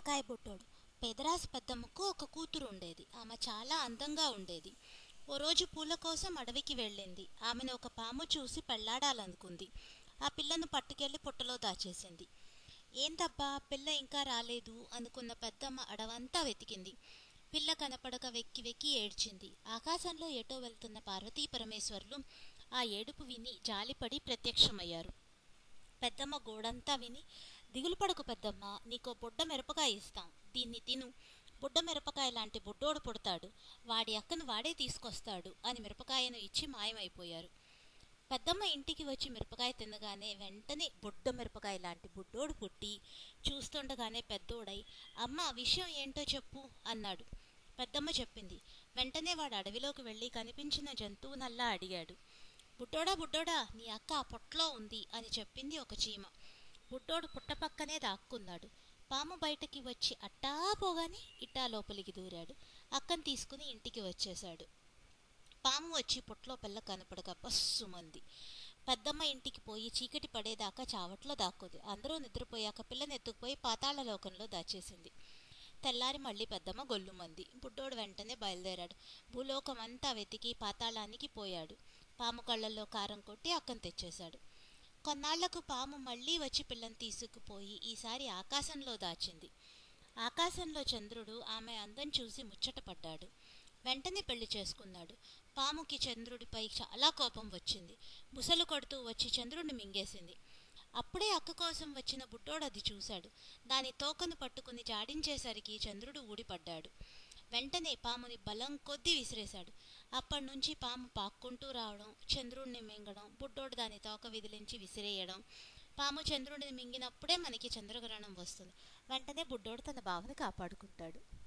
మిరపకాయ బుడ్డోడు. పెదరాసి పెద్దమ్మకు ఒక కూతురు ఉండేది. ఆమె చాలా అందంగా ఉండేది. ఓ రోజు పూల కోసం అడవికి వెళ్ళింది. ఆమెను ఒక పాము చూసి పెళ్లాడాలనుకుంది. ఆ పిల్లను పట్టుకెళ్లి పుట్టలో దాచేసింది. ఏందబ్బా పిల్ల ఇంకా రాలేదు అనుకున్న పెద్దమ్మ అడవంతా వెతికింది. పిల్ల కనపడక వెక్కి వెక్కి ఏడ్చింది. ఆకాశంలో ఎటో వెళ్తున్న పార్వతీ పరమేశ్వరులు ఆ ఏడుపు విని జాలిపడి ప్రత్యక్షమయ్యారు. పెద్దమ్మ గోడంతా విని, దిగులు పడకు పెద్దమ్మ, నీకో బుడ్డ మిరపకాయ ఇస్తాం, దీన్ని తిను, బుడ్డ మిరపకాయ లాంటి బుడ్డోడు పుడతాడు, వాడి అక్కను వాడే తీసుకొస్తాడు అని మిరపకాయను ఇచ్చి మాయమైపోయారు. పెద్దమ్మ ఇంటికి వచ్చి మిరపకాయ తినగానే వెంటనే బుడ్డ మిరపకాయ లాంటి బుడ్డోడు పుట్టి చూస్తుండగానే పెద్దోడై, అమ్మ విషయం ఏంటో చెప్పు అన్నాడు. పెద్దమ్మ చెప్పింది. వెంటనే వాడు అడవిలోకి వెళ్ళి కనిపించిన జంతువునల్లా అడిగాడు. బుడ్డోడా బుడ్డోడా, నీ అక్క ఆ పొట్లో ఉంది అని చెప్పింది ఒక చీమ. బుడ్డోడు పుట్టపక్కనే దాక్కున్నాడు. పాము బయటకి వచ్చి అట్టా పోగానే ఇట్టా లోపలికి దూరాడు. అక్కను తీసుకుని ఇంటికి వచ్చేశాడు. పాము వచ్చి పుట్లో పిల్ల కనపడక బస్సుమంది. పెద్దమ్మ ఇంటికి పోయి చీకటి పడేదాకా చావట్లో దాక్కుంది. అందరూ నిద్రపోయాక పిల్లని ఎత్తుకుపోయి పాతాళ లోకంలో దాచేసింది. తెల్లారి మళ్ళీ పెద్దమ్మ గొల్లుమంది. బుడ్డోడు వెంటనే బయలుదేరాడు. భూలోకమంతా వెతికి పాతాళానికి పోయాడు. పాము కళ్ళల్లో కారం కొట్టి అక్కను తెచ్చేశాడు. కొన్నాళ్లకు పాము మళ్ళీ వచ్చి పిల్లని తీసుకుపోయి ఈసారి ఆకాశంలో దాచింది. ఆకాశంలో చంద్రుడు ఆమె అందం చూసి ముచ్చటపడ్డాడు. వెంటనే పెళ్లి చేసుకున్నాడు. పాముకి చంద్రుడిపై చాలా కోపం వచ్చింది. బుసలు కొడుతూ వచ్చి చంద్రుడిని మింగేసింది. అప్పుడే అక్క కోసం వచ్చిన బుడ్డోడు అది చూశాడు. దాని తోకను పట్టుకుని జాడించేసరికి చంద్రుడు ఊడిపడ్డాడు. వెంటనే పాముని బలం కొద్దీ విసిరేశాడు. అప్పటినుంచి పాము పాక్కుంటూ రావడం, చంద్రుడిని మింగడం, బుడ్డోడు దాని తోక విదిలించి విసిరేయడం. పాము చంద్రుడిని మింగినప్పుడే మనకి చంద్రగ్రహణం వస్తుంది. వెంటనే బుడ్డోడు తన బావని కాపాడుకుంటాడు.